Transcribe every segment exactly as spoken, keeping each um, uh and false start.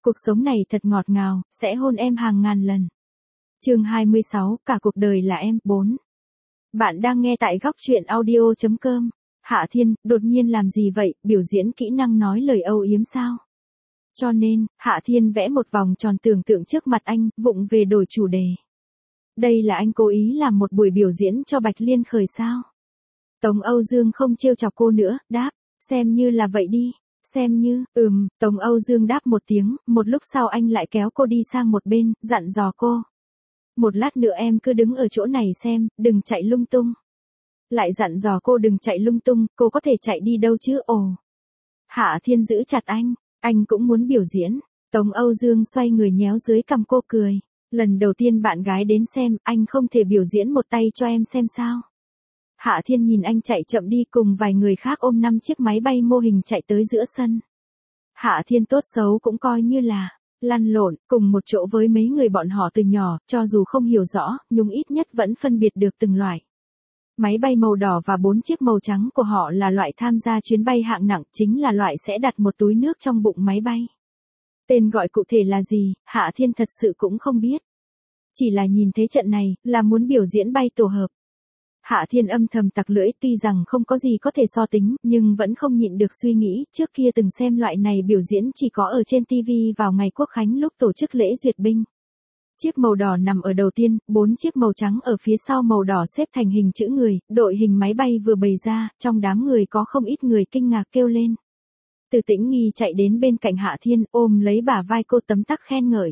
Cuộc sống này thật ngọt ngào, sẽ hôn em hàng ngàn lần. Chương hai mươi sáu, cả cuộc đời là em. bốn. Bạn đang nghe tại góc truyện audio chấm com. Hạ Thiên, đột nhiên làm gì vậy, biểu diễn kỹ năng nói lời âu yếm sao? Cho nên, Hạ Thiên vẽ một vòng tròn tưởng tượng trước mặt anh, vụng về đổi chủ đề. Đây là anh cố ý làm một buổi biểu diễn cho Bạch Liên khởi sao? Tống Âu Dương không trêu chọc cô nữa, đáp, xem như là vậy đi. Xem như, ừm, Tống Âu Dương đáp một tiếng, một lúc sau anh lại kéo cô đi sang một bên, dặn dò cô. Một lát nữa em cứ đứng ở chỗ này xem, đừng chạy lung tung. Lại dặn dò cô đừng chạy lung tung, cô có thể chạy đi đâu chứ, ồ. Hạ Thiên giữ chặt anh, anh cũng muốn biểu diễn. Tống Âu Dương xoay người nhéo dưới cằm cô cười. Lần đầu tiên bạn gái đến xem, anh không thể biểu diễn một tay cho em xem sao. Hạ Thiên nhìn anh chạy chậm đi cùng vài người khác ôm năm chiếc máy bay mô hình chạy tới giữa sân. Hạ Thiên tốt xấu cũng coi như là lăn lộn cùng một chỗ với mấy người bọn họ từ nhỏ, cho dù không hiểu rõ, nhưng ít nhất vẫn phân biệt được từng loại. Máy bay màu đỏ và bốn chiếc màu trắng của họ là loại tham gia chuyến bay hạng nặng, chính là loại sẽ đặt một túi nước trong bụng máy bay. Tên gọi cụ thể là gì, Hạ Thiên thật sự cũng không biết. Chỉ là nhìn thế trận này, là muốn biểu diễn bay tổ hợp. Hạ Thiên âm thầm tặc lưỡi, tuy rằng không có gì có thể so tính, nhưng vẫn không nhịn được suy nghĩ, trước kia từng xem loại này biểu diễn chỉ có ở trên ti vi vào ngày Quốc khánh lúc tổ chức lễ duyệt binh. Chiếc màu đỏ nằm ở đầu tiên, bốn chiếc màu trắng ở phía sau màu đỏ xếp thành hình chữ người, đội hình máy bay vừa bày ra, trong đám người có không ít người kinh ngạc kêu lên. Từ Tĩnh Nghi chạy đến bên cạnh Hạ Thiên, ôm lấy bả vai cô tấm tắc khen ngợi.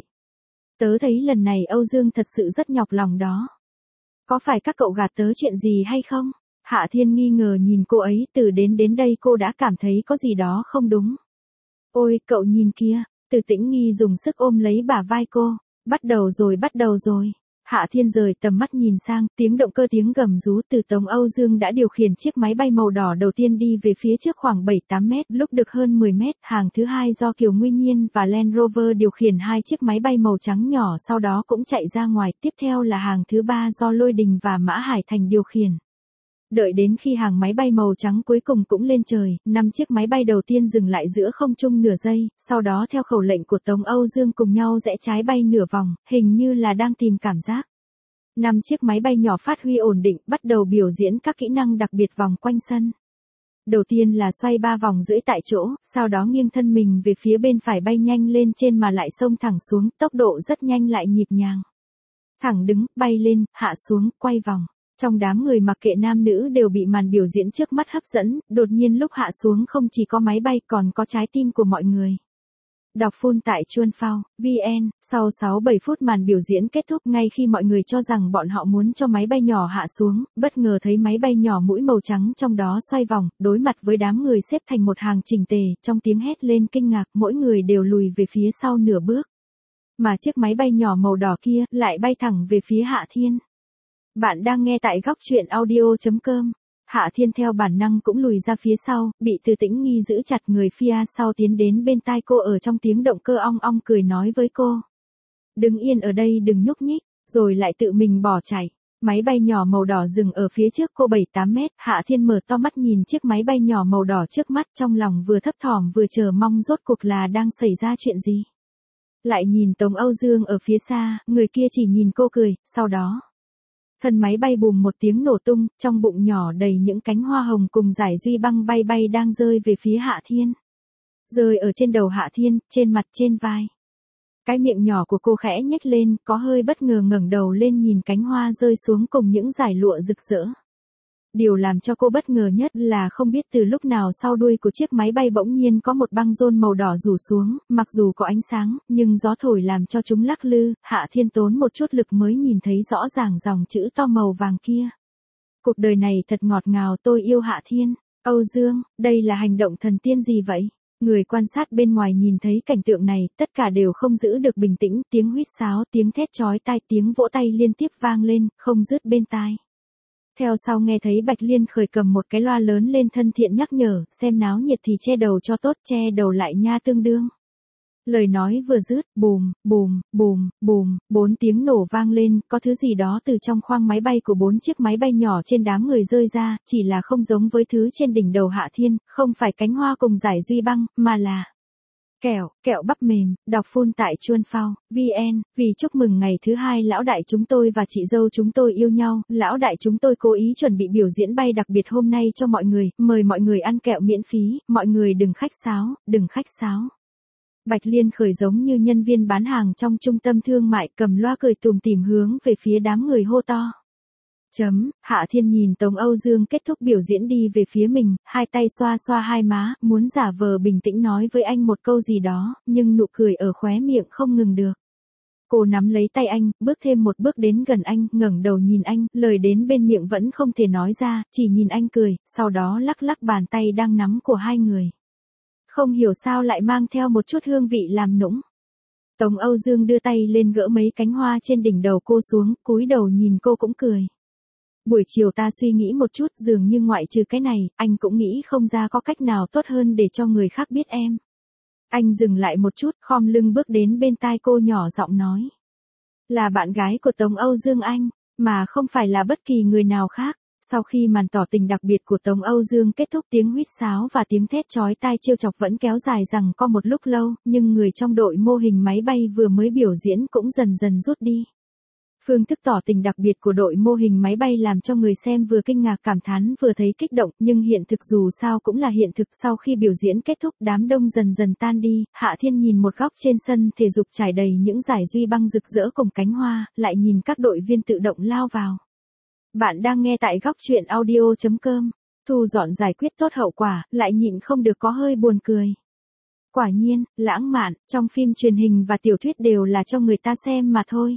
Tớ thấy lần này Âu Dương thật sự rất nhọc lòng đó. Có phải các cậu gạt tớ chuyện gì hay không? Hạ Thiên nghi ngờ nhìn cô ấy, từ đến đến đây cô đã cảm thấy có gì đó không đúng. Ôi, cậu nhìn kia, Từ Tĩnh Nghi dùng sức ôm lấy bả vai cô. Bắt đầu rồi, bắt đầu rồi. Hạ Thiên rời tầm mắt nhìn sang, tiếng động cơ tiếng gầm rú từ Tống Âu Dương đã điều khiển chiếc máy bay màu đỏ đầu tiên đi về phía trước khoảng bảy tám mét, lúc được hơn mười mét, hàng thứ hai do Kiều Nguy Nhiên và Land Rover điều khiển hai chiếc máy bay màu trắng nhỏ sau đó cũng chạy ra ngoài, tiếp theo là hàng thứ ba do Lôi Đình và Mã Hải Thành điều khiển. Đợi đến khi hàng máy bay màu trắng cuối cùng cũng lên trời, năm chiếc máy bay đầu tiên dừng lại giữa không trung nửa giây, sau đó theo khẩu lệnh của Tống Âu Dương cùng nhau rẽ trái bay nửa vòng, hình như là đang tìm cảm giác. Năm chiếc máy bay nhỏ phát huy ổn định, bắt đầu biểu diễn các kỹ năng đặc biệt vòng quanh sân. Đầu tiên là xoay ba vòng rưỡi tại chỗ, sau đó nghiêng thân mình về phía bên phải bay nhanh lên trên mà lại xông thẳng xuống, tốc độ rất nhanh lại nhịp nhàng. Thẳng đứng, bay lên, hạ xuống, quay vòng. Trong đám người mặc kệ nam nữ đều bị màn biểu diễn trước mắt hấp dẫn, đột nhiên lúc hạ xuống không chỉ có máy bay còn có trái tim của mọi người. Đọc full tại chuan phao chấm vn, sau sáu bảy phút màn biểu diễn kết thúc, ngay khi mọi người cho rằng bọn họ muốn cho máy bay nhỏ hạ xuống, bất ngờ thấy máy bay nhỏ mũi màu trắng trong đó xoay vòng, đối mặt với đám người xếp thành một hàng chỉnh tề, trong tiếng hét lên kinh ngạc, mỗi người đều lùi về phía sau nửa bước. Mà chiếc máy bay nhỏ màu đỏ kia, lại bay thẳng về phía Hạ Thiên. Bạn đang nghe tại góc truyện audio chấm com. Hạ Thiên theo bản năng cũng lùi ra phía sau, bị Từ Tĩnh Nghi giữ chặt, người phía sau tiến đến bên tai cô ở trong tiếng động cơ ong ong cười nói với cô. Đứng yên ở đây đừng nhúc nhích, rồi lại tự mình bỏ chạy. Máy bay nhỏ màu đỏ dừng ở phía trước cô bảy tám mét, Hạ Thiên mở to mắt nhìn chiếc máy bay nhỏ màu đỏ trước mắt, trong lòng vừa thấp thỏm vừa chờ mong rốt cuộc là đang xảy ra chuyện gì. Lại nhìn Tống Âu Dương ở phía xa, người kia chỉ nhìn cô cười, sau đó. Thân máy bay bùm một tiếng nổ tung, trong bụng nhỏ đầy những cánh hoa hồng cùng dải duy băng bay bay đang rơi về phía Hạ Thiên. Rơi ở trên đầu Hạ Thiên, trên mặt, trên vai. Cái miệng nhỏ của cô khẽ nhếch lên, có hơi bất ngờ ngẩng đầu lên nhìn cánh hoa rơi xuống cùng những dải lụa rực rỡ. Điều làm cho cô bất ngờ nhất là không biết từ lúc nào sau đuôi của chiếc máy bay bỗng nhiên có một băng rôn màu đỏ rủ xuống, mặc dù có ánh sáng, nhưng gió thổi làm cho chúng lắc lư, Hạ Thiên tốn một chút lực mới nhìn thấy rõ ràng dòng chữ to màu vàng kia. Cuộc đời này thật ngọt ngào, tôi yêu Hạ Thiên. Âu Dương, đây là hành động thần tiên gì vậy? Người quan sát bên ngoài nhìn thấy cảnh tượng này, tất cả đều không giữ được bình tĩnh, tiếng huýt sáo, tiếng thét chói tai, tiếng vỗ tay liên tiếp vang lên, không dứt bên tai. Theo sau nghe thấy Bạch Liên khởi cầm một cái loa lớn lên thân thiện nhắc nhở, xem náo nhiệt thì che đầu cho tốt, che đầu lại nha tương đương. Lời nói vừa dứt, bùm, bùm, bùm, bùm, bốn tiếng nổ vang lên, có thứ gì đó từ trong khoang máy bay của bốn chiếc máy bay nhỏ trên đám người rơi ra, chỉ là không giống với thứ trên đỉnh đầu Hạ Thiên, không phải cánh hoa cùng dải duy băng, mà là Kẹo, kẹo bắp mềm, đọc full tại chuan phao, vn, vì chúc mừng ngày thứ hai lão đại chúng tôi và chị dâu chúng tôi yêu nhau, lão đại chúng tôi cố ý chuẩn bị biểu diễn bay đặc biệt hôm nay cho mọi người, mời mọi người ăn kẹo miễn phí, mọi người đừng khách sáo, đừng khách sáo. Bạch Liên Khởi giống như nhân viên bán hàng trong trung tâm thương mại cầm loa cười tùm tìm hướng về phía đám người hô to. Chấm, Hạ Thiên nhìn Tống Âu Dương kết thúc biểu diễn đi về phía mình, hai tay xoa xoa hai má, muốn giả vờ bình tĩnh nói với anh một câu gì đó, nhưng nụ cười ở khóe miệng không ngừng được. Cô nắm lấy tay anh, bước thêm một bước đến gần anh, ngẩng đầu nhìn anh, lời đến bên miệng vẫn không thể nói ra, chỉ nhìn anh cười, sau đó lắc lắc bàn tay đang nắm của hai người. Không hiểu sao lại mang theo một chút hương vị làm nũng. Tống Âu Dương đưa tay lên gỡ mấy cánh hoa trên đỉnh đầu cô xuống, cúi đầu nhìn cô cũng cười. Buổi chiều ta suy nghĩ một chút, dường như ngoại trừ cái này, anh cũng nghĩ không ra có cách nào tốt hơn để cho người khác biết em. Anh dừng lại một chút, khom lưng bước đến bên tai cô nhỏ giọng nói. Là bạn gái của Tống Âu Dương anh, mà không phải là bất kỳ người nào khác. Sau khi màn tỏ tình đặc biệt của Tống Âu Dương kết thúc, tiếng huýt sáo và tiếng thét chói tai trêu chọc vẫn kéo dài rằng co một lúc lâu, nhưng người trong đội mô hình máy bay vừa mới biểu diễn cũng dần dần rút đi. Phương thức tỏ tình đặc biệt của đội mô hình máy bay làm cho người xem vừa kinh ngạc cảm thán vừa thấy kích động, nhưng hiện thực dù sao cũng là hiện thực. Sau khi biểu diễn kết thúc, đám đông dần dần tan đi, Hạ Thiên nhìn một góc trên sân thể dục trải đầy những dải duy băng rực rỡ cùng cánh hoa, lại nhìn các đội viên tự động lao vào. Bạn đang nghe tại góc truyện audio chấm com, thu dọn giải quyết tốt hậu quả, lại nhịn không được có hơi buồn cười. Quả nhiên, lãng mạn, trong phim truyền hình và tiểu thuyết đều là cho người ta xem mà thôi.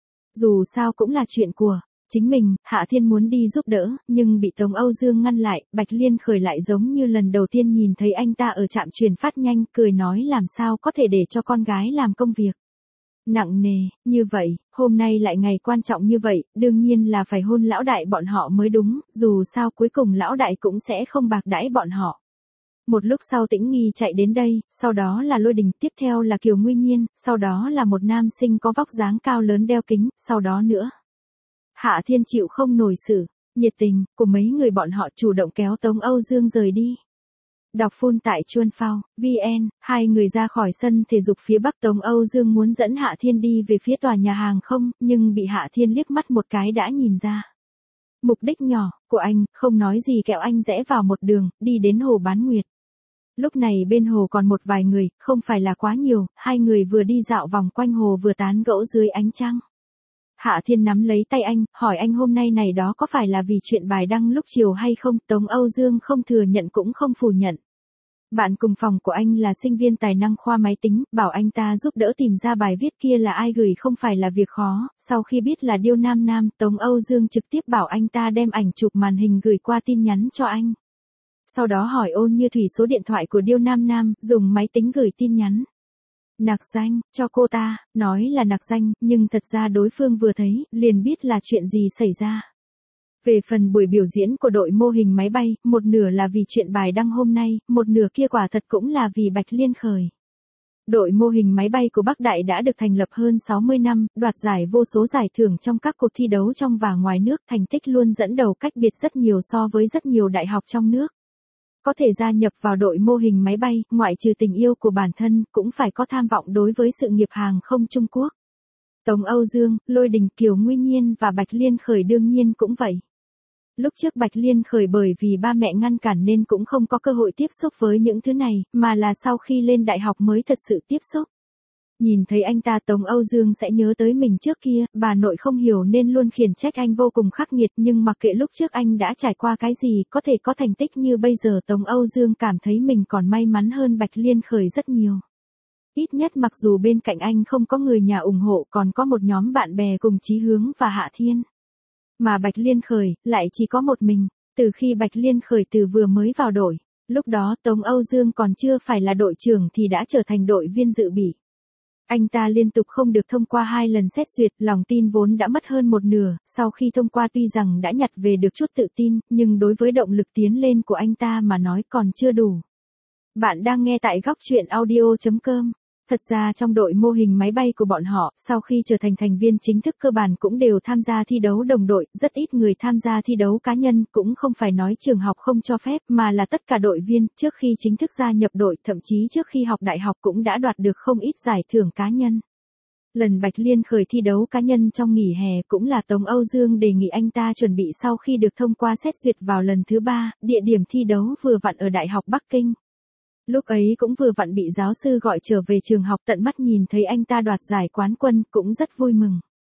Dù sao cũng là chuyện của chính mình, Hạ Thiên muốn đi giúp đỡ, nhưng bị Tống Âu Dương ngăn lại. Bạch Liên Khởi lại giống như lần đầu tiên nhìn thấy anh ta ở trạm truyền phát nhanh, cười nói làm sao có thể để cho con gái làm công việc nặng nề như vậy, hôm nay lại ngày quan trọng như vậy, đương nhiên là phải hôn lão đại bọn họ mới đúng, dù sao cuối cùng lão đại cũng sẽ không bạc đãi bọn họ. Một lúc sau Tĩnh Nghi chạy đến đây, sau đó là Lôi Đình, tiếp theo là Kiều Nguy Nhiên, sau đó là một nam sinh có vóc dáng cao lớn đeo kính, sau đó nữa. Hạ Thiên chịu không nổi sự nhiệt tình của mấy người bọn họ, chủ động kéo Tống Âu Dương rời đi. Đọc full tại chuan phao, vn, hai người ra khỏi sân thể dục phía bắc. Tống Âu Dương muốn dẫn Hạ Thiên đi về phía tòa nhà hàng không, nhưng bị Hạ Thiên liếc mắt một cái đã nhìn ra. Mục đích nhỏ của anh, không nói gì kẹo anh rẽ vào một đường, đi đến hồ Bán Nguyệt. Lúc này bên hồ còn một vài người, không phải là quá nhiều, hai người vừa đi dạo vòng quanh hồ vừa tán gẫu dưới ánh trăng. Hạ Thiên nắm lấy tay anh, hỏi anh hôm nay này đó có phải là vì chuyện bài đăng lúc chiều hay không. Tống Âu Dương không thừa nhận cũng không phủ nhận. Bạn cùng phòng của anh là sinh viên tài năng khoa máy tính, bảo anh ta giúp đỡ tìm ra bài viết kia là ai gửi không phải là việc khó. Sau khi biết là Điêu Nam Nam, Tống Âu Dương trực tiếp bảo anh ta đem ảnh chụp màn hình gửi qua tin nhắn cho anh. Sau đó hỏi Ôn Như Thủy số điện thoại của Điêu Nam Nam, dùng máy tính gửi tin nhắn nặc danh cho cô ta, nói là nặc danh, nhưng thật ra đối phương vừa thấy, liền biết là chuyện gì xảy ra. Về phần buổi biểu diễn của đội mô hình máy bay, một nửa là vì chuyện bài đăng hôm nay, một nửa kia quả thật cũng là vì Bạch Liên Khởi. Đội mô hình máy bay của Bắc Đại đã được thành lập hơn sáu mươi năm, đoạt giải vô số giải thưởng trong các cuộc thi đấu trong và ngoài nước, thành tích luôn dẫn đầu cách biệt rất nhiều so với rất nhiều đại học trong nước. Có thể gia nhập vào đội mô hình máy bay, ngoại trừ tình yêu của bản thân, cũng phải có tham vọng đối với sự nghiệp hàng không Trung Quốc. Tống Âu Dương, Lôi Đình, Kiều Nguy Nhiên và Bạch Liên Khởi đương nhiên cũng vậy. Lúc trước Bạch Liên Khởi bởi vì ba mẹ ngăn cản nên cũng không có cơ hội tiếp xúc với những thứ này, mà là sau khi lên đại học mới thật sự tiếp xúc. Nhìn thấy anh ta, Tống Âu Dương sẽ nhớ tới mình trước kia, bà nội không hiểu nên luôn khiển trách anh vô cùng khắc nghiệt, nhưng mặc kệ lúc trước anh đã trải qua cái gì, có thể có thành tích như bây giờ, Tống Âu Dương cảm thấy mình còn may mắn hơn Bạch Liên Khởi rất nhiều. Ít nhất mặc dù bên cạnh anh không có người nhà ủng hộ, còn có một nhóm bạn bè cùng chí hướng và Hạ Thiên. Mà Bạch Liên Khởi, lại chỉ có một mình, từ khi Bạch Liên Khởi từ vừa mới vào đội, lúc đó Tống Âu Dương còn chưa phải là đội trưởng thì đã trở thành đội viên dự bị. Anh ta liên tục không được thông qua hai lần xét duyệt, lòng tin vốn đã mất hơn một nửa, sau khi thông qua tuy rằng đã nhặt về được chút tự tin, nhưng đối với động lực tiến lên của anh ta mà nói còn chưa đủ. Bạn đang nghe tại góc truyện audio chấm com. Thật ra trong đội mô hình máy bay của bọn họ, sau khi trở thành thành viên chính thức cơ bản cũng đều tham gia thi đấu đồng đội, rất ít người tham gia thi đấu cá nhân, cũng không phải nói trường học không cho phép, mà là tất cả đội viên, trước khi chính thức gia nhập đội, thậm chí trước khi học đại học cũng đã đoạt được không ít giải thưởng cá nhân. Lần Bạch Liên khởi thi đấu cá nhân trong nghỉ hè cũng là Tống Âu Dương đề nghị anh ta chuẩn bị sau khi được thông qua xét duyệt vào lần thứ ba, địa điểm thi đấu vừa vặn ở Đại học Bắc Kinh. Lúc ấy cũng vừa vặn bị giáo sư gọi trở về trường học, tận mắt nhìn thấy anh ta đoạt giải quán quân, cũng rất vui mừng.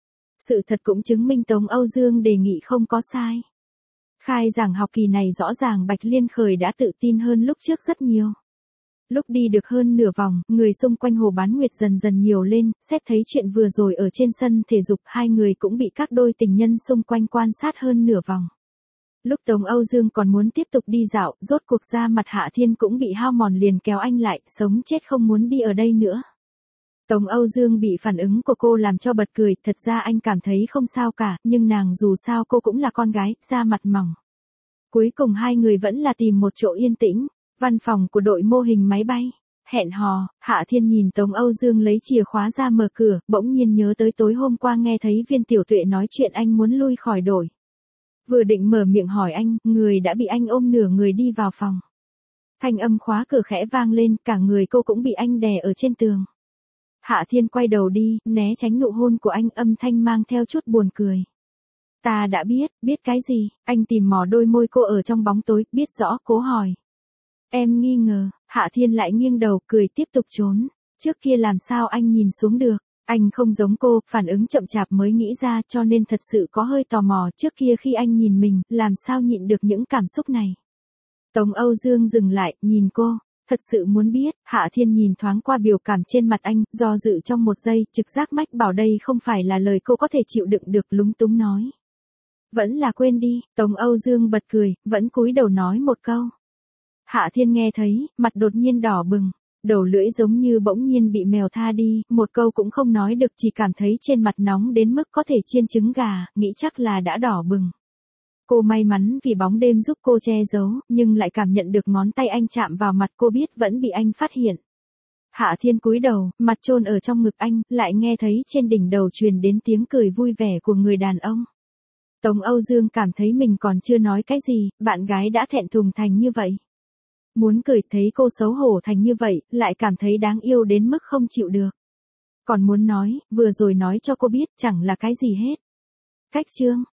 Sự thật cũng chứng minh Tống Âu Dương đề nghị không có sai. Khai giảng học kỳ này rõ ràng Bạch Liên khởi đã tự tin hơn lúc trước rất nhiều. Lúc đi được hơn nửa vòng, người xung quanh Hồ Bán Nguyệt dần dần nhiều lên, xét thấy chuyện vừa rồi ở trên sân thể dục, hai người cũng bị các đôi tình nhân xung quanh quan sát hơn nửa vòng. Lúc Tống Âu Dương còn muốn tiếp tục đi dạo, rốt cuộc ra mặt Hạ Thiên cũng bị hao mòn liền kéo anh lại, sống chết không muốn đi ở đây nữa. Tống Âu Dương bị phản ứng của cô làm cho bật cười, thật ra anh cảm thấy không sao cả, nhưng nàng dù sao cô cũng là con gái, da mặt mỏng. Cuối cùng hai người vẫn là tìm một chỗ yên tĩnh, văn phòng của đội mô hình máy bay. Hẹn hò, Hạ Thiên nhìn Tống Âu Dương lấy chìa khóa ra mở cửa, bỗng nhiên nhớ tới tối hôm qua nghe thấy Viên Tiểu Tuệ nói chuyện anh muốn lui khỏi đội. Vừa định mở miệng hỏi anh, người đã bị anh ôm nửa người đi vào phòng. Thanh âm khóa cửa khẽ vang lên, cả người cô cũng bị anh đè ở trên tường. Hạ Thiên quay đầu đi, né tránh nụ hôn của anh, âm thanh mang theo chút buồn cười. Ta đã biết, biết cái gì, anh tìm mò đôi môi cô ở trong bóng tối, biết rõ, cố hỏi. Em nghi ngờ, Hạ Thiên lại nghiêng đầu, cười tiếp tục trốn. Trước kia làm sao anh nhìn xuống được, anh không giống cô, phản ứng chậm chạp mới nghĩ ra, cho nên thật sự có hơi tò mò, trước kia khi anh nhìn mình, làm sao nhịn được những cảm xúc này. Tống Âu Dương dừng lại, nhìn cô, thật sự muốn biết. Hạ Thiên nhìn thoáng qua biểu cảm trên mặt anh, do dự trong một giây, trực giác mách bảo đây không phải là lời cô có thể chịu đựng được, lúng túng nói. Vẫn là quên đi. Tống Âu Dương bật cười, vẫn cúi đầu nói một câu. Hạ Thiên nghe thấy, mặt đột nhiên đỏ bừng, đầu lưỡi giống như bỗng nhiên bị mèo tha đi, một câu cũng không nói được, chỉ cảm thấy trên mặt nóng đến mức có thể chiên trứng gà, nghĩ chắc là đã đỏ bừng. Cô may mắn vì bóng đêm giúp cô che giấu, nhưng lại cảm nhận được ngón tay anh chạm vào mặt, cô biết vẫn bị anh phát hiện. Hạ Thiên cúi đầu, mặt chôn ở trong ngực anh, lại nghe thấy trên đỉnh đầu truyền đến tiếng cười vui vẻ của người đàn ông. Tống Âu Dương cảm thấy mình còn chưa nói cái gì, bạn gái đã thẹn thùng thành như vậy. Muốn cười, thấy cô xấu hổ thành như vậy, lại cảm thấy đáng yêu đến mức không chịu được. Còn muốn nói, vừa rồi nói cho cô biết, chẳng là cái gì hết. Cách chương